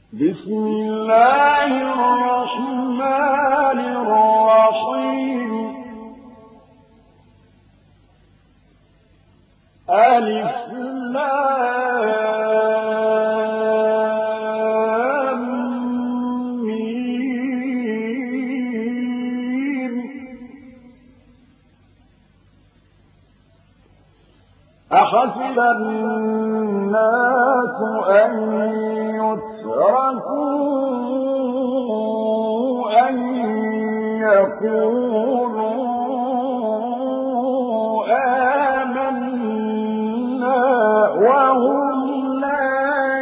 بسم الله الرحمن الرحيم ألف لام ميم أحسب الناس أن يتركوا أن يقولوا آمنا وهم لا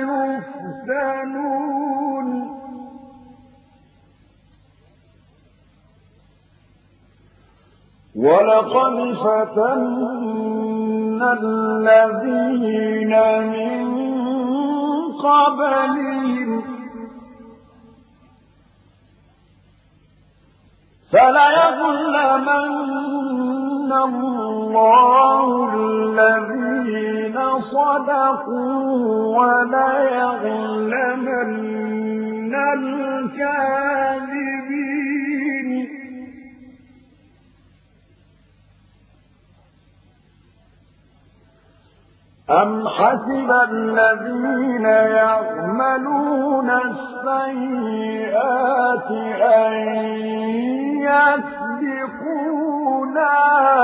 يفتنون ولقد فتنا الذين من قبلهم فليعلمن الله الذين صدقوا وليعلمن الكاذبين أم حسب الذين يعملون السيئات أن يسبقونا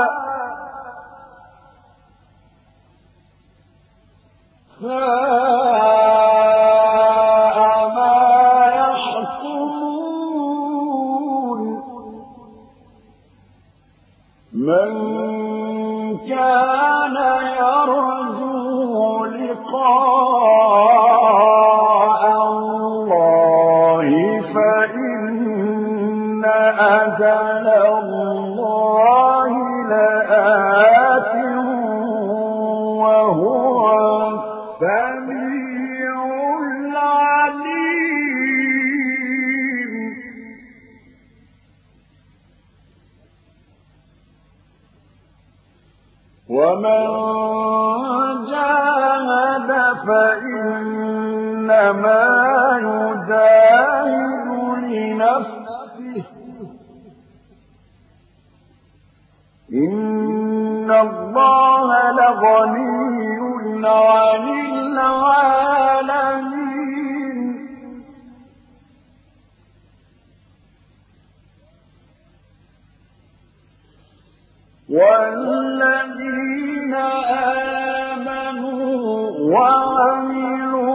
ساء ما يحكمون من كان يرجو لقاء الله فإن أجل الله لآت وهو السميع العليم ومن جاهد فإنما يجاهد لنفسه إن الله لغني عن العالمين والذين آمنوا وعملوا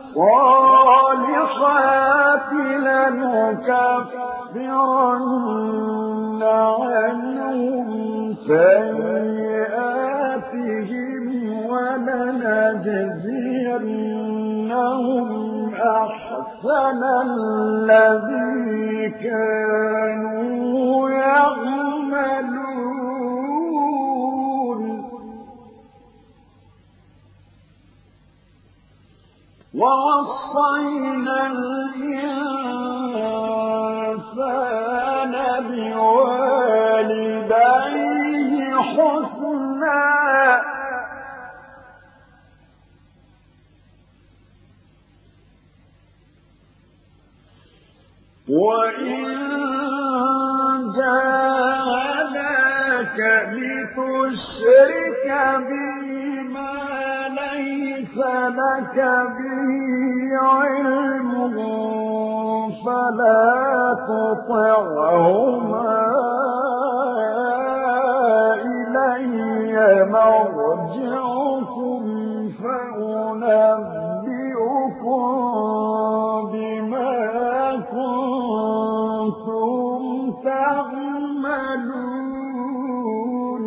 الصالحات لنكفرن عنهم سيئاتهم ولنجزينهم أحسن الذي كانوا يعملون ووصينا الإنسان بوالديه حسنا وإن جاهداك لتشرك بما ليس لك به علم فلا تطعهما إلي مرجعكم فأنبئكم بما كنتم تعملون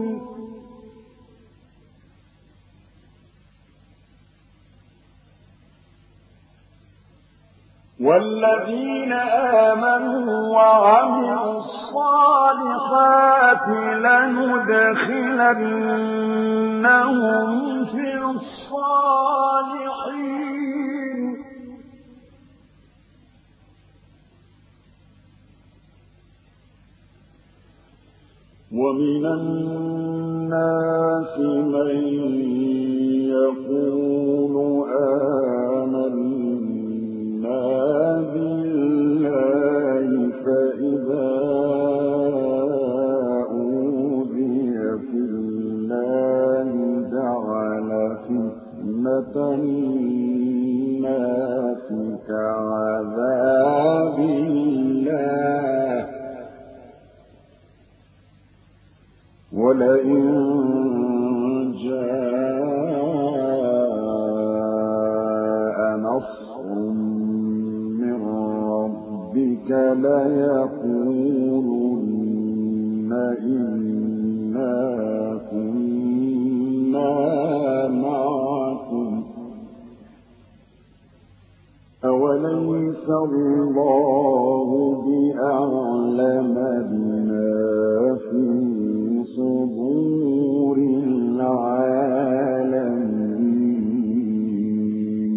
والذين آمنوا وعملوا الصالحات لندخلنهم في الصالحين ومن الناس من يقول آمنا كعذاب الله ولئن جاء نصر من ربك ليقولن إنا كنا معكم أوليس الله بأعلم بما في صدور العالمين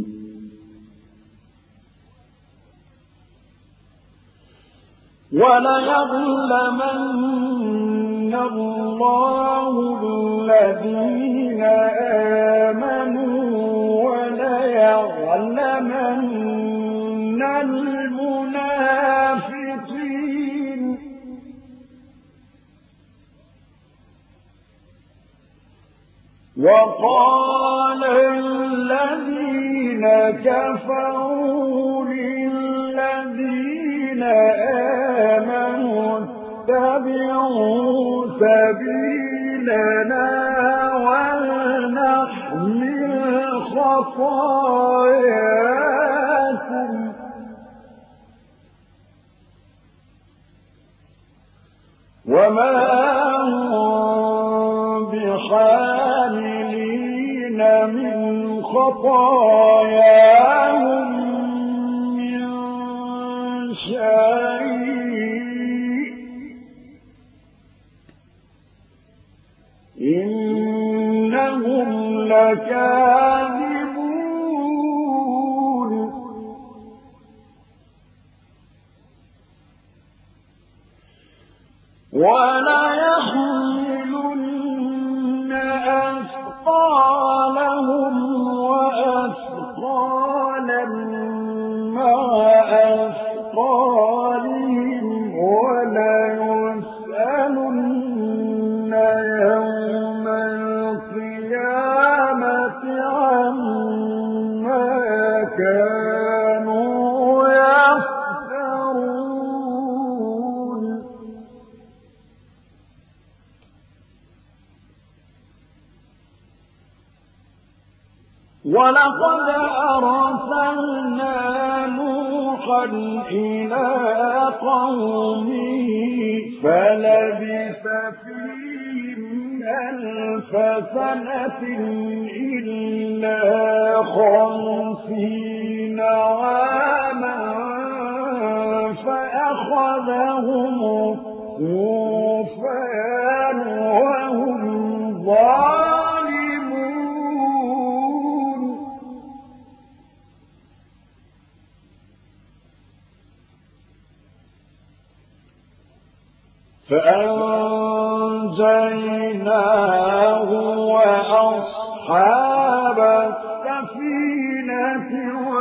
وليعلمن الله الذين آمنوا وليعلمن المنافقين وقال الذين كفروا للذين آمنوا اتبعوا سبيلنا ولنحمل خطاياكم وما هم بحاملين من خطاياهم من شيء إنهم لكاذبون وليحملن أثقالهم وأثقالا مع أثقالهم وليسألن يوم القيامة عما كانوا يفترون ولقد أرسلنا نوحا إلى قومه فلبث فيهم 1000 سنة إلا 50 عاما فأخذهم الطوفان وهم ظالمون فأنجيناه وأصحاب السفينة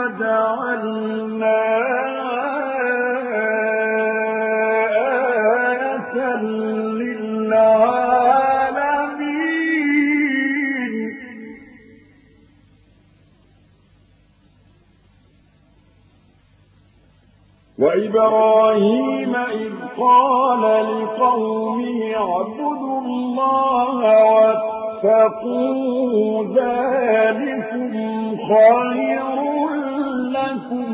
وجعلناها آية للعالمين وإبراهيم إذ قال لقومه اعبدوا الله واتقوا ذلكم خير لكم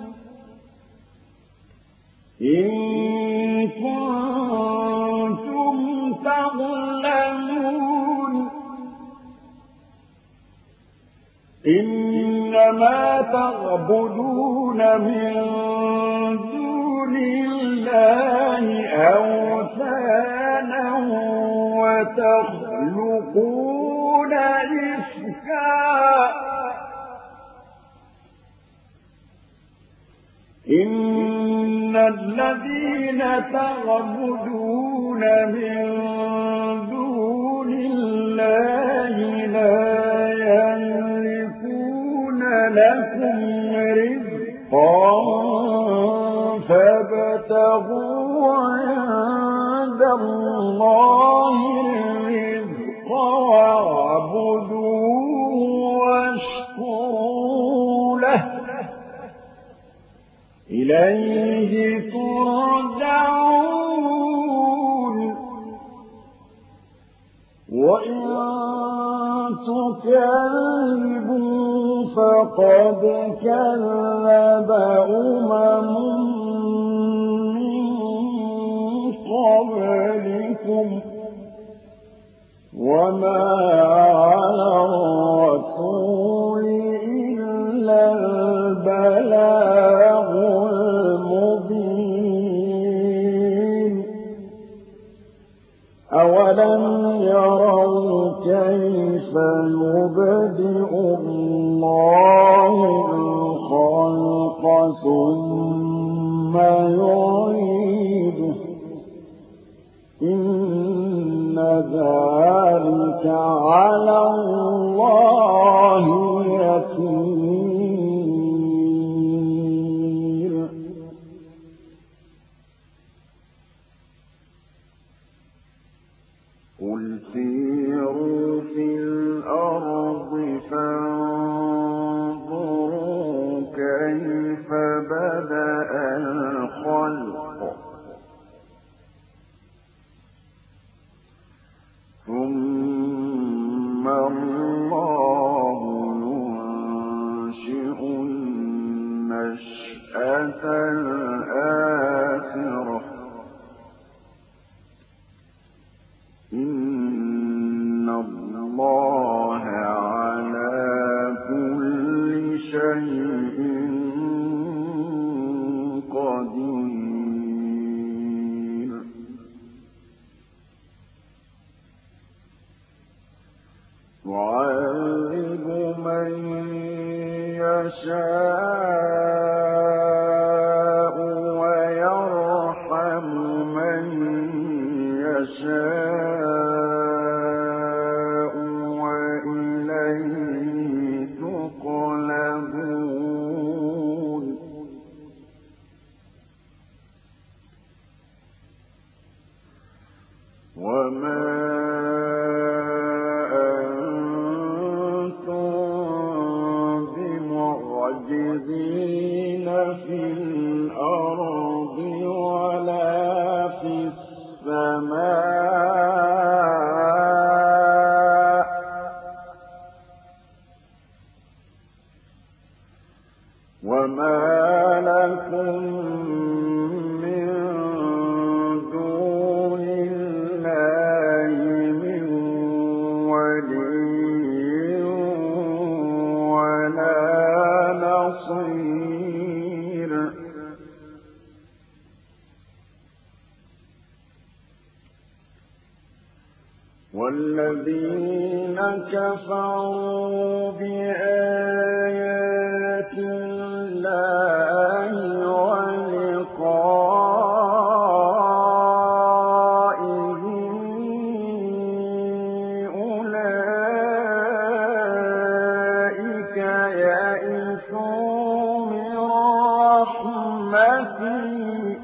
إن كنتم تعلمون إنما تعبدون من دون الله أوثانا وتخلقون إفكا إن الذين تعبدون من دون الله لا يملكون لكم رزقا فابتغوا عند الله الرزق واعبدوه واشكروا له إليه ترجعون وإن تكذبوا فقد كذب من قبلكم وما على الرسول إلا البلاغ المبين أولم يروا كيف يبدئ الله الخلق ثم يعيده إن ذلك على الله يسير قل سيروا في الأرض فانظروا كيف بدأ الخلق ثم الله ينشئ النشأة الآخرة إن الله على كل شيء قدير يعذب من يشاء ويرحم من يشاء وإليه تقلبون وما معجزين في الأرض ولا في السماء وما لكم من دون الله من ولي ولا نصير والذين كفروا بآيات الله ولقائه أولئك يئسوا من رحمتي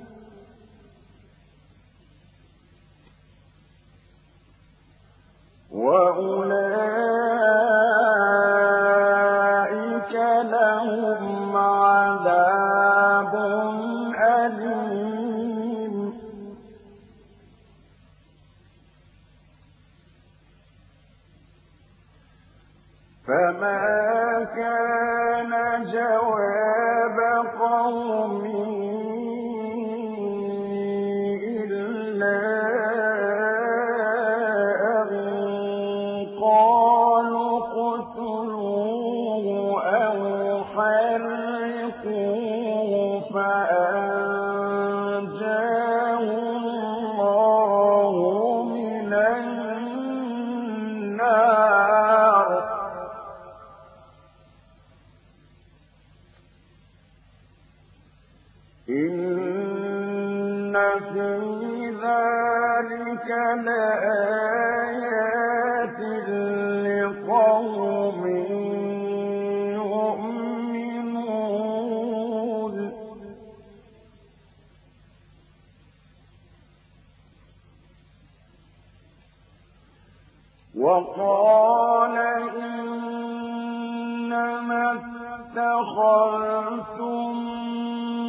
وأولئك لهم عذاب أليم فما كان جواب قومه إلا أن قالوا اقتلوه أو حرقوه فأنجاه الله من النار إن في ذلك لآيات لقوم يؤمنون وقال إنما اتخذتم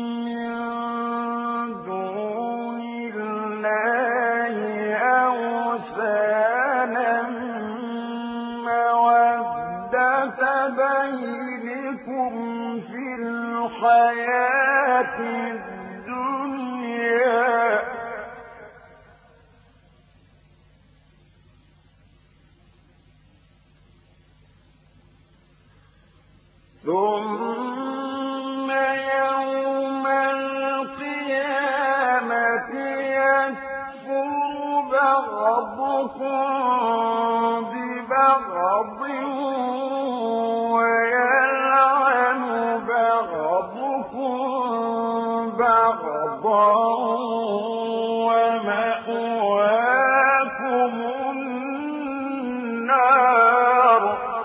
الْحَيَاةِ الدُّنْيَا ثُمَّ يَوْمَ الْقِيَامَةِ يَكْفُرُ بَعْضُكُم بِبَعْضٍ وَيَلْعَنُ بَعْضُكُم بَعْضًا وَمَأْوَاكُمُ النَّارُ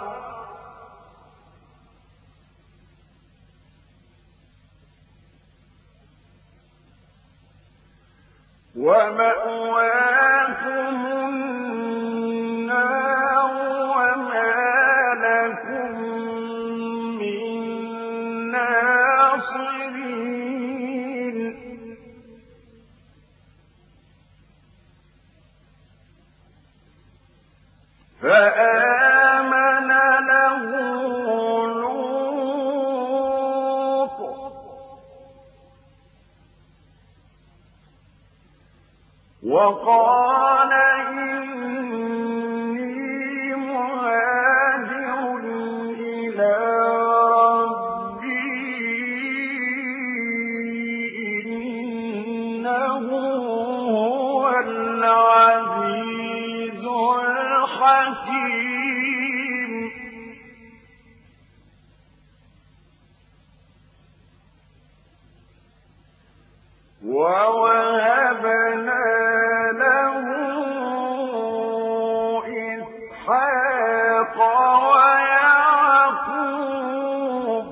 وَمَا لَكُم مِّن نَّاصِرِينَ فَآمَنَ لَهُ لُوطٌ وَقَالَ إِنِّي مُهَاجِرٌ إِلَىٰ رَبِّي إِنَّهُ هُوَ الْعَزِيزُ الْحَكِيمُ وَوَهَبْنَا لَهُ إِسْحَاقَ وَيَعْقُوبَ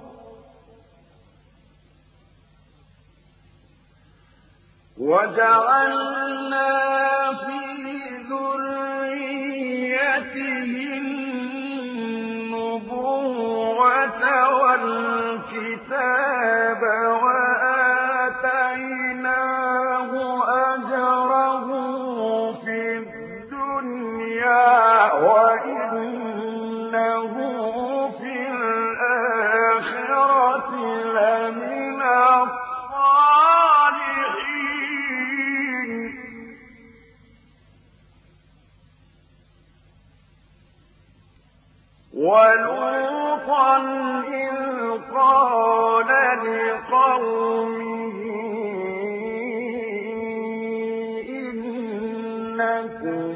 وَجَعَلْنَا فِي ذُرِّيَّتِهِ النُّبُوَّةَ وَالْكِتَابَ وَآتَيْنَاهُ أَجْرَهُ فِي الدُّنْيَا وَإِنَّهُ فِي الْآخِرَةِ لَمِنَ الصَّالِحِينَ وَلُوطًا إِذْ قَالَ لِقَوْمِهِ إِنَّكُمْ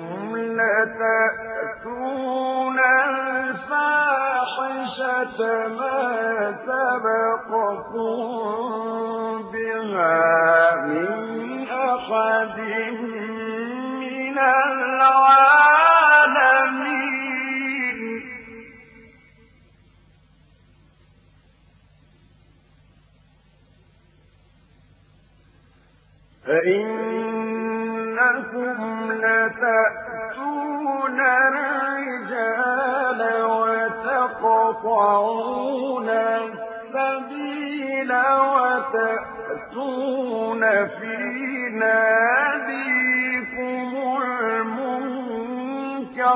لَتَأْتُونَ الْفَاحِشَةَ مَا سَبَقَكُم بِهَا مِنْ أَحَدٍ مِّنَ الْعَالَمِينَ فَإِنَّكُمْ لَتَأْتُونَ الرِّجَالَ وَتَقْطَعُونَ السَّبِيلَ وَتَأْتُونَ فِي نَادِيكُمُ الْمُنكَرَ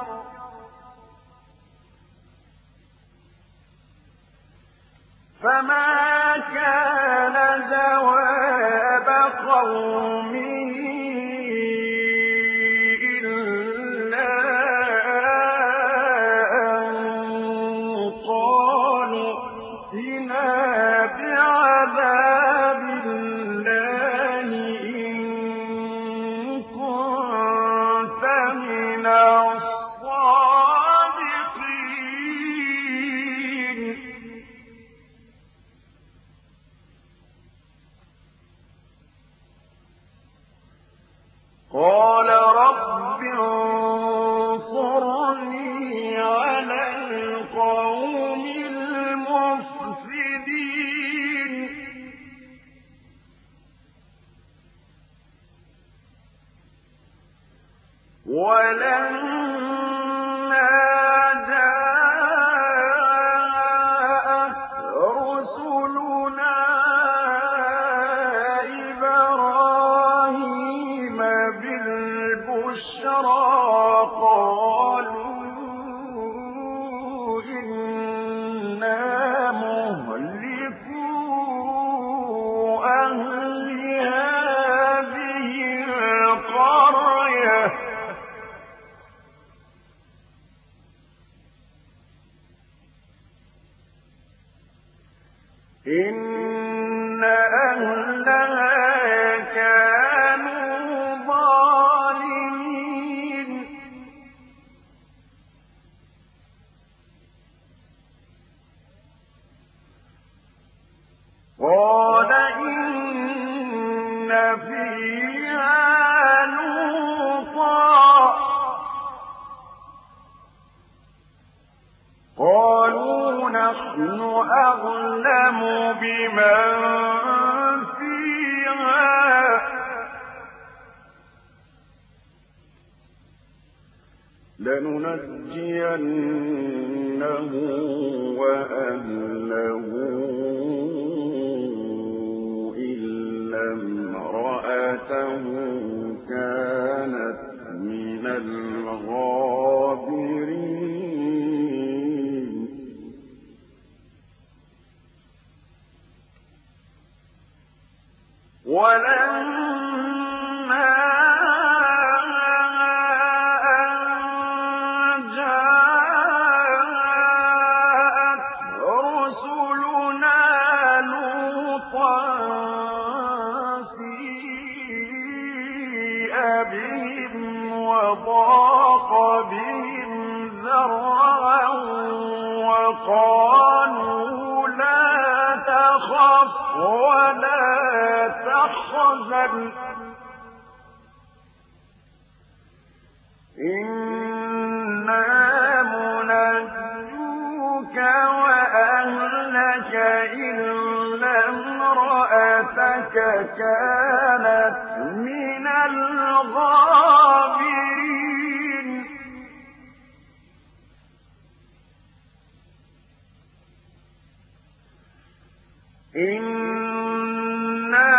فَمَا كَانَ جَوَابَ قَوْمِهِ إِلَّا أَن قَالُوا ائْتِنَا بِعَذَابِ اللَّهِ إِن كُنتَ مِنَ الصَّادِقِينَ قَالَ رَبِّ انصُرْنِي عَلَى الْقَوْمِ الْمُفْسِدِينَ وَلَمَّا جَاءَتْ رُسُلُنَا إِبْرَاهِيمَ بِالْبُشْرَىٰ قَالُوا إِنَّا مُهْلِكُو إن أهلها كانوا ظالمين قال إن فيها لوطا قالوا نحن أعلم بمن فيها لننجينه وأهله إلا امرأته كانت من الغابرين ولما أن جاءت رسلنا لوطا سيء بهم وضاق بهم ذرعا وقالوا لا تخف ولا تحزن إنا منجوك وأهلك إلا امرأتك كانت من الغابرين إنا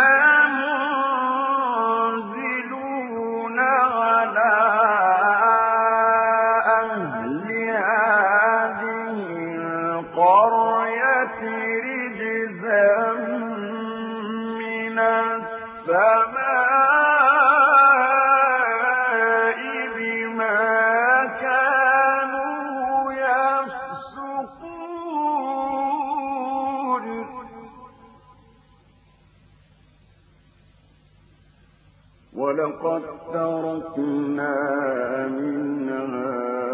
منزلون على أهل هذه القرية رجزا من السماء بما كانوا يفسقون ولقد تركنا منها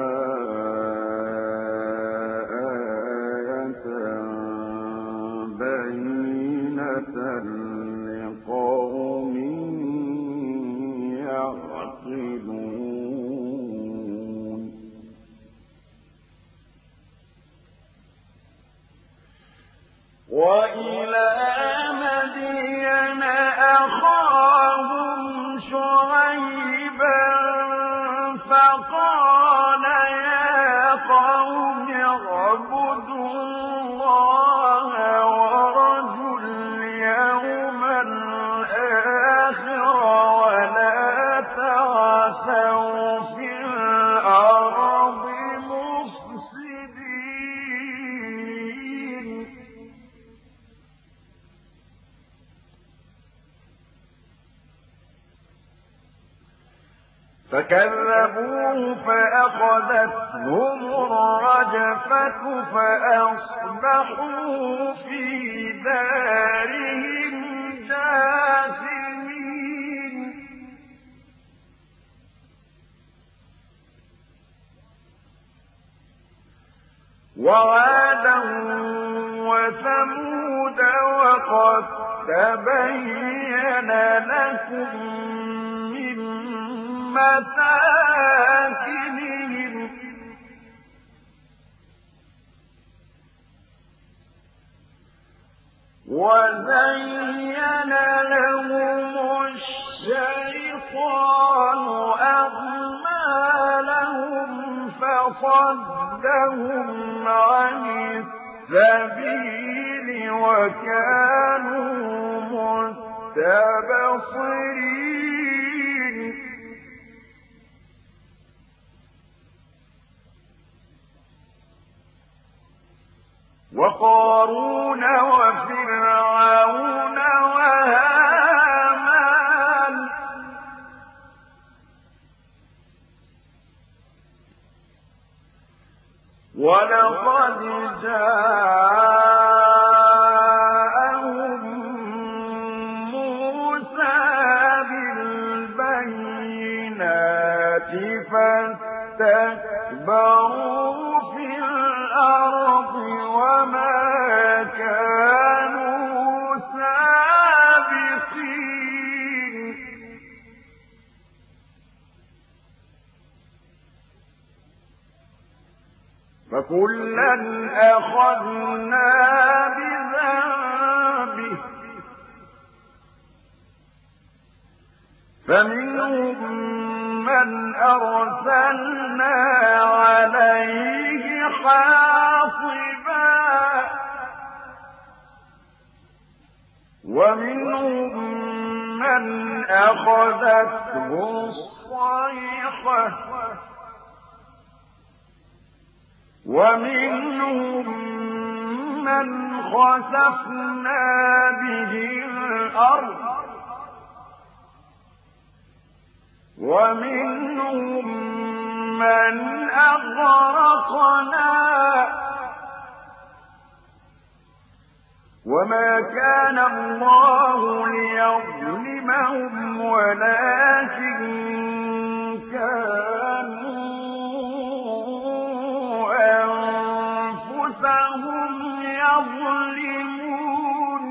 آية بينة لقوم يعقلون وإلى مدين أخاهم شعيبا فقال يا قوم اعبدوا الله وارجوا اليوم الآخر ولا تعثوا في الأرض مفسدين فكذبوه فأخذتهم الرجفة فأصبحوا في دارهم جاثمين وعادا وثمود وقد تبين لكم من مساكنهم وزين لهم الشيطان أعمالهم فصدهم عن السبيل وكانوا مستبصرين وقارون وفرعون وهامان ولقد جاء اسْتَكْبَرُوا فِي الْأَرْضِ وَمَا كَانُوا سَابِقِينَ فَكُلًّا أَخَذْنَا بِذَنبِهِ فَمِنْهُم مَّنْ أَرْسَلْنَا عَلَيْهِ حَاصِبًا وَمِنْهُم مَّنْ أَخَذَتْهُ الصَّيْحَةُ وَمِنْهُم مَّنْ خَسَفْنَا بِهِ الْأَرْضَ وَمِنْهُم مَّنْ أَغْرَقْنَا وَمَا كَانَ اللَّهُ لِيَظْلِمَهُمْ وَلَٰكِن كَانُوا أَنفُسَهُمْ يَظْلِمُونَ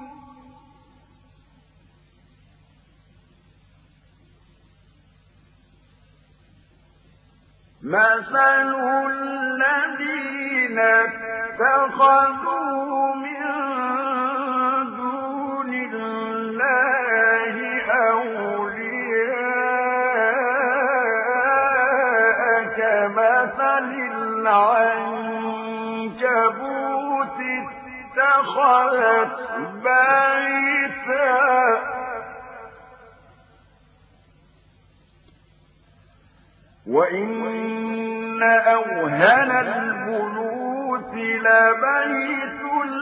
مَثَلُ الَّذِينَ اتَّخَذُوا مِن دُونِ اللَّهِ أَوْلِيَاءَ كَمَثَلِ الْعَنكَبُوتِ اتَّخَذَتْ بَيْتًا وَإِنَّ أَوْهَنَ الْبُيُوتِ لَبَيْتُ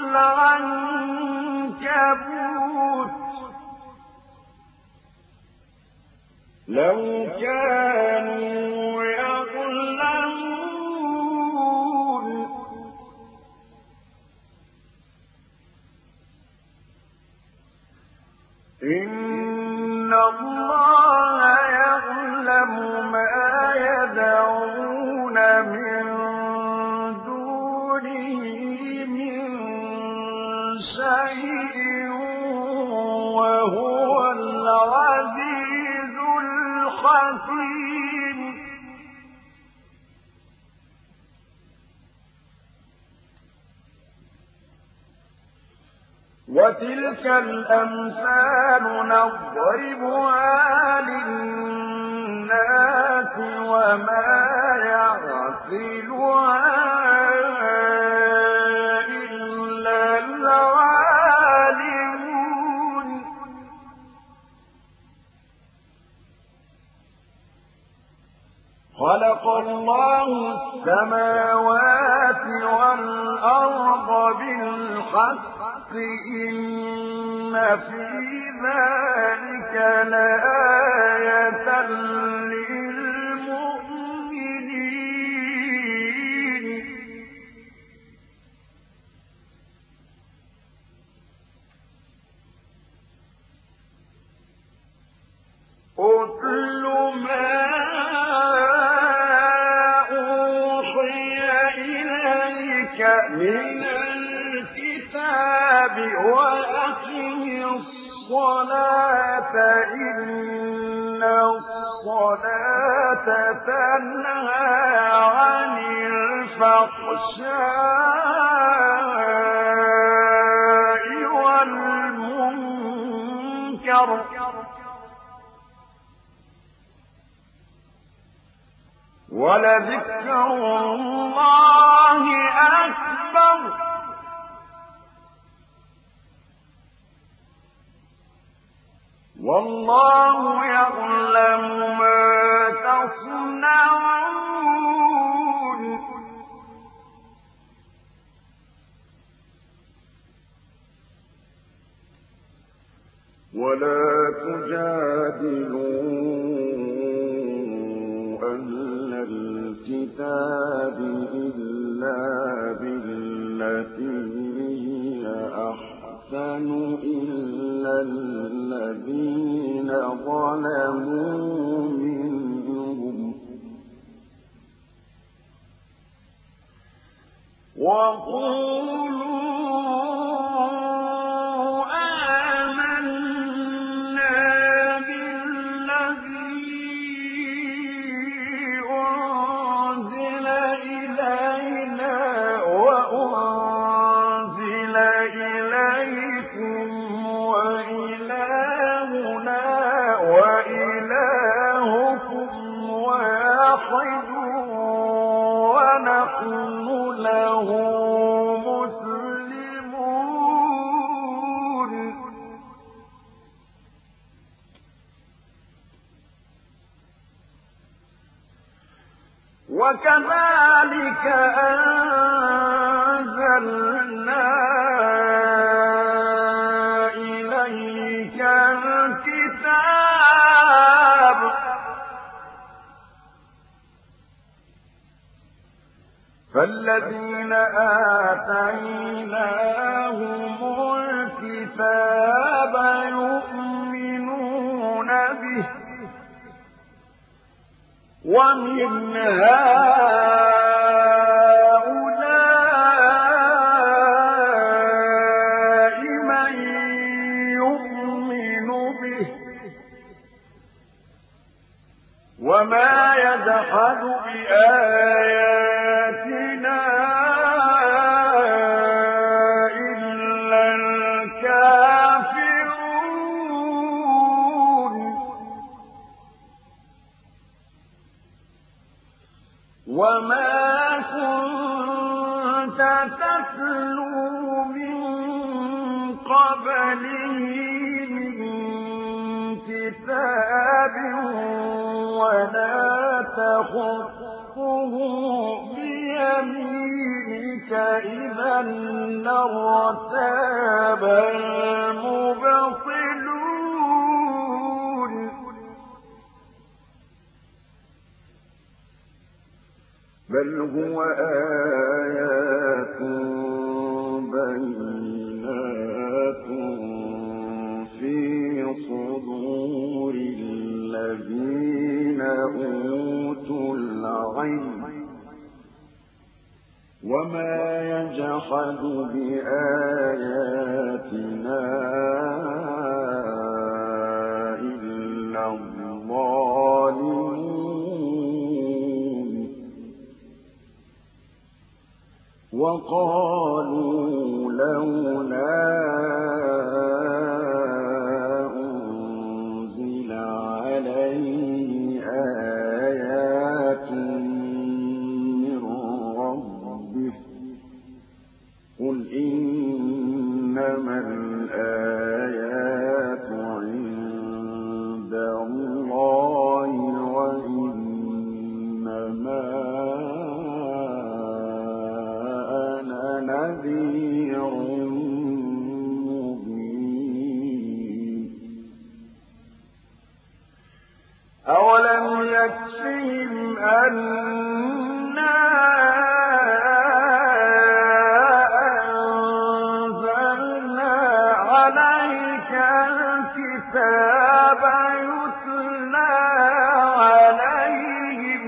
الْعَنكَبُوتِ لَوْ كَانُوا يَعْلَمُونَ إِنَّ اللَّهَ يَعْلَمُ مَا يَدْعُونَ مِن دُونِهِ مِن شَيْءٍ وَهُوَ الْعَزِيزُ الْحَكِيمُ وَتِلْكَ الْأَمْثَالُ نَضْرِبُهَا لِلنَّاسِ وَمَا يَعْقِلُهَا إِلَّا الْعَالِمُونَ خَلَقَ اللَّهُ السَّمَاوَاتِ وَالْأَرْضَ بِالْحَقِّ إِنَّ في ذَلِكَ لَآيَةً لِّلْمُؤْمِنِينَ أُتْلُ مَا أُوحِيَ إِلَيْكَ مِنَ الْكِتَابِ وَأَقِمِ الصَّلَاةَ إِنَّ الصَّلَاةَ تَنْهَىٰ عَنِ الْفَحْشَاءِ وَالْمُنكَرِ وَلَذِكْرُ اللَّهِ أَكْبَرُ وَاللَّهُ يَعْلَمُ مَا تَصْنَعُونَ وَلَا تُجَادِلُوا أَهْلَ الْكِتَابِ إِلَّا بِالَّتِي هِيَ أَحْسَنُ إِلَّا الَّذِينَ ظَلَمُوا مِنْهُمْ وقولوا آمنا بالذي أنزل إلينا وأنزل إليكم وإلهنا وإلهكم واحد ونحن له مسلمون. وكذلك أنزلنا إليك الكتاب فالذين آتيناهم الكتاب يؤمنون به ومن هؤلاء من يؤمن به وما يجحد بآياتنا إلا الكافرون. وما كنت تتلو من قبله من كتاب ولا تخطه بيمينك إذا لارتاب المبطلون. بل هو آيات بينات في صدور الذين أوتوا العلم وما يجحد بآياتنا إلا الظالمون. وقالوا لولا أنزل عليه آيات من ربه قل إنما الآيات عند الله وإنما نذير مبين. أولم يكفهم أنا أنزلنا عليك الكتاب يتلى عليهم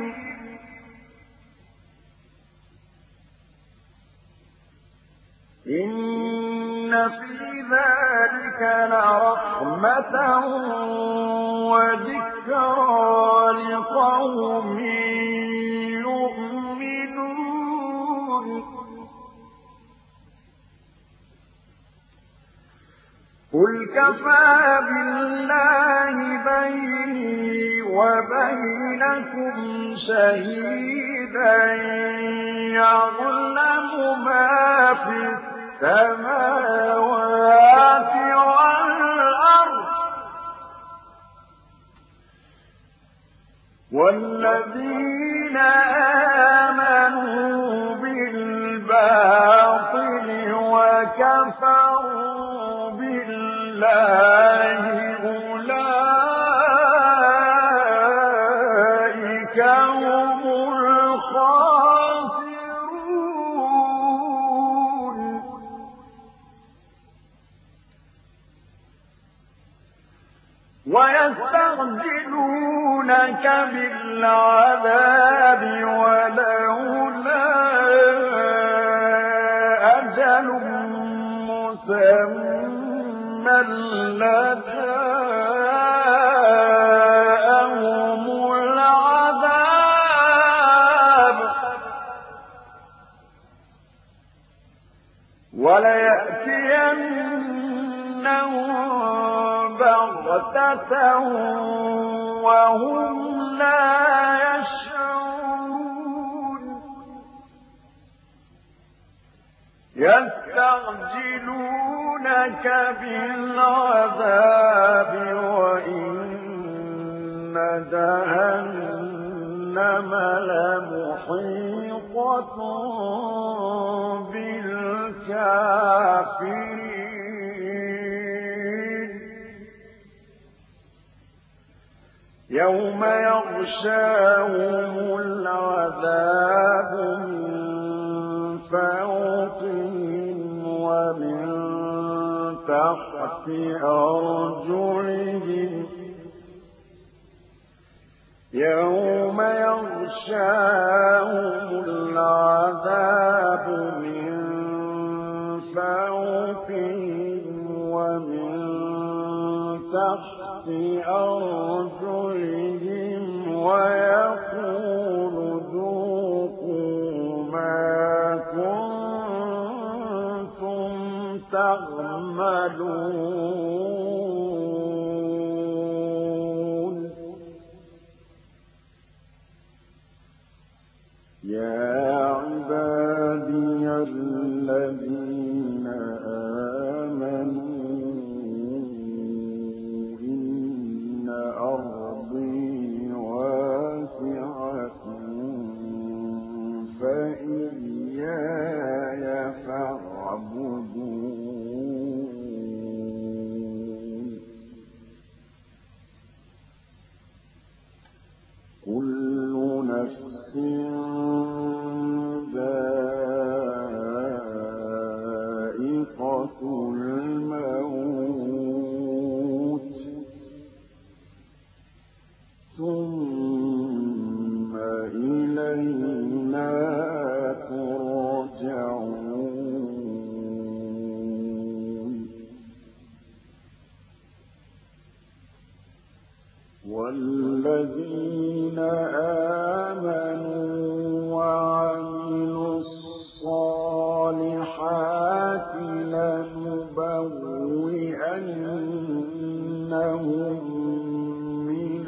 إن في ذلك لرحمة وذكرى لقوم يؤمنون. قل كفى بالله بيني وبينكم شهيدا يعلم ما في السماوات والأرض والذين آمنوا بالباطل وكفروا بالله أولئك هم الخاسرون. ويستعجلونك بالعذاب ولولا لجاءهم العذاب وليأتينهم بغتة وهم لا يشعرون يستعجلونك بالعذاب وإن جهنم لمحيطة بالكافرين يوم يغشاهم العذاب من فوقهم ومن تحت أرجلهم يوم يغشاهم العذاب من فوقهم ومن تحت أرجلهم ويقول ذوقوا ما كنتم تعملون يا عبادي الذين آمنوا إن أرضي واسعة فإياي فاعبدون كل نفس ذائقة الموت ثم إلينا ترجعون والذين آمنوا وعملوا الصالحات لنبوئنهم من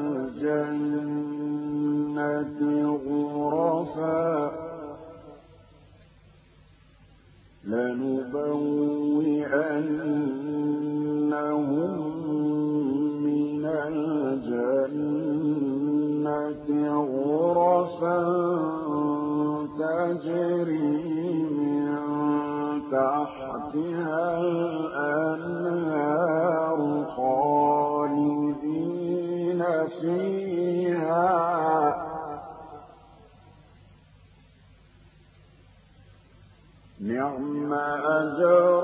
الجنة غرفا تجري من تحتها الأنهار خالدين فيها نعم أجر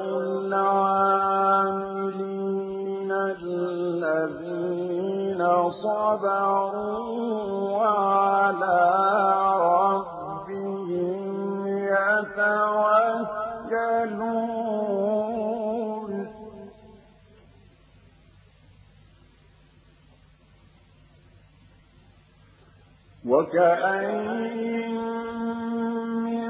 العاملين الذين صبروا وعلى ربهم يتوكلون وكأين من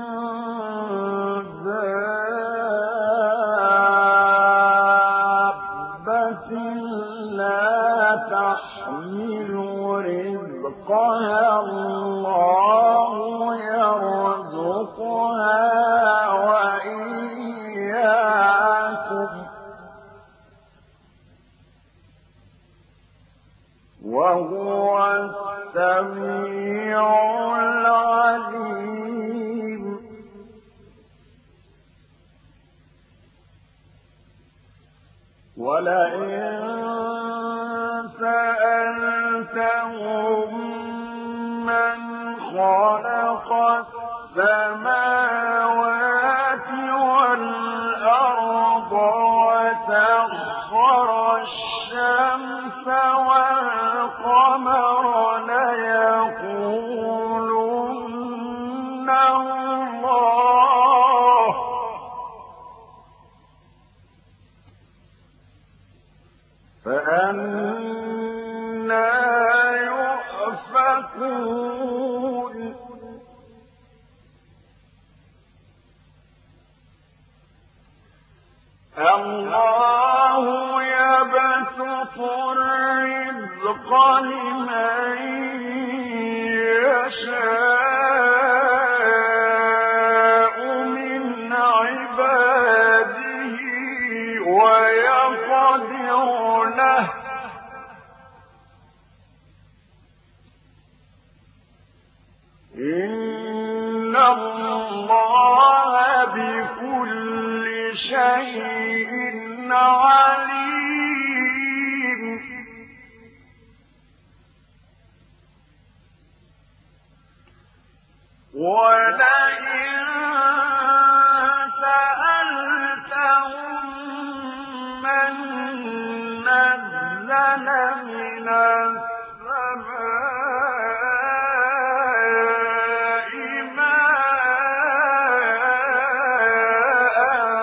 دابة لا تحمل رزقها الله يرزقها وإياكم وهو السميع العليم ولئن سألتهم من خلق السماوات والأرض وسخر الشمس والقمر ليقولن الله فأنى يؤفكون الله يبسط الرزق لمن يشاء من عباده ويقدر له إن الله بكل شيء عليم ولئن سألتهم من نزل من السماء ماء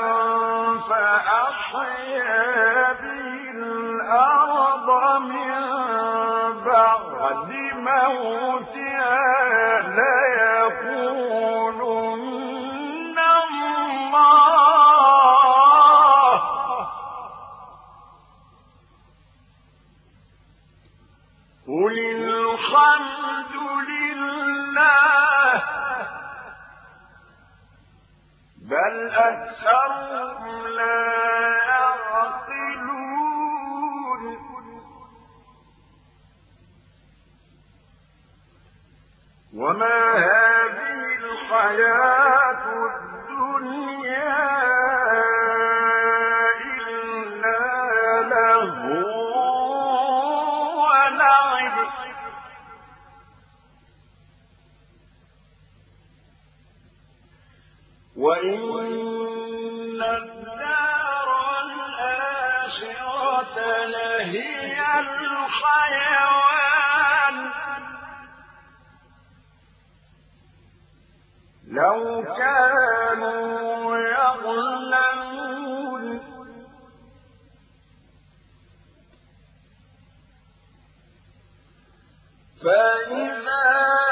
فأحيا به الأرض من بعد موتها ليقولن الله قل الحمد لله بل أكثرهم لا يعقلون وما هذه الحياة الدنيا إلا لهو ولعب وإن الدار الآخرة لهي الحيوان لو كانوا يعلمون فإذا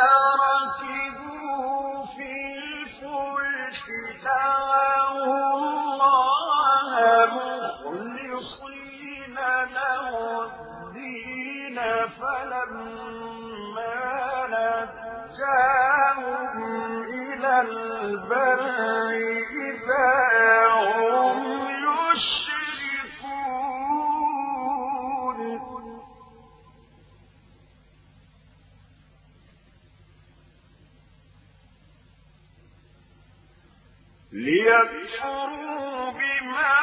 ركبوا في الفلك دعوا الله مخلصين له الدين فلما نجاهم إلى البر إذا هم يشركون ليكفروا بما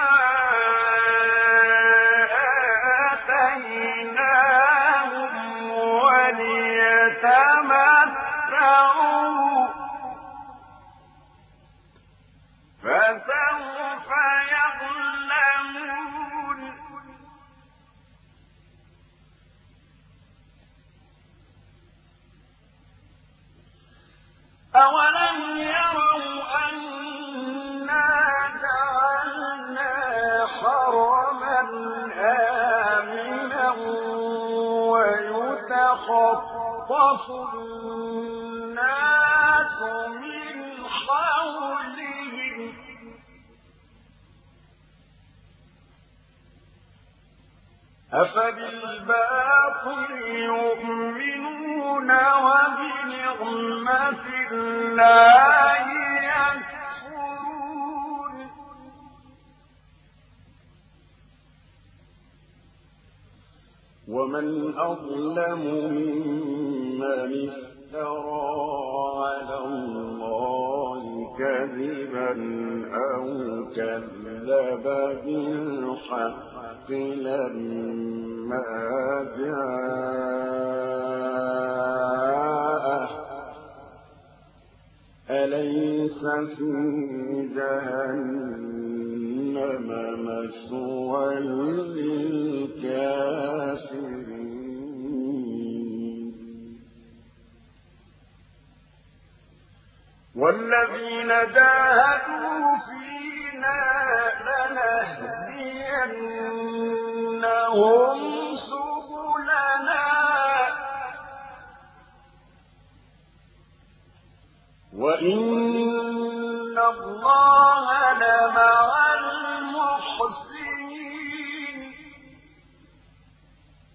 آتيناهم وليتمتعوا فسوف يعلمون أولم يروا أنا جعلنا حرما آمنا ويتخطف الناس من حولهم أفبالباطل يؤمنون وبنعمة الله يكفرون ومن أظلم ممن افترى على الله كذبا أو كذب بالحق لما جاءه أليس في جهنم مثوى للكافرين والذين جاهدوا فينا لنهدينهم لهم سبلنا وإن الله لمع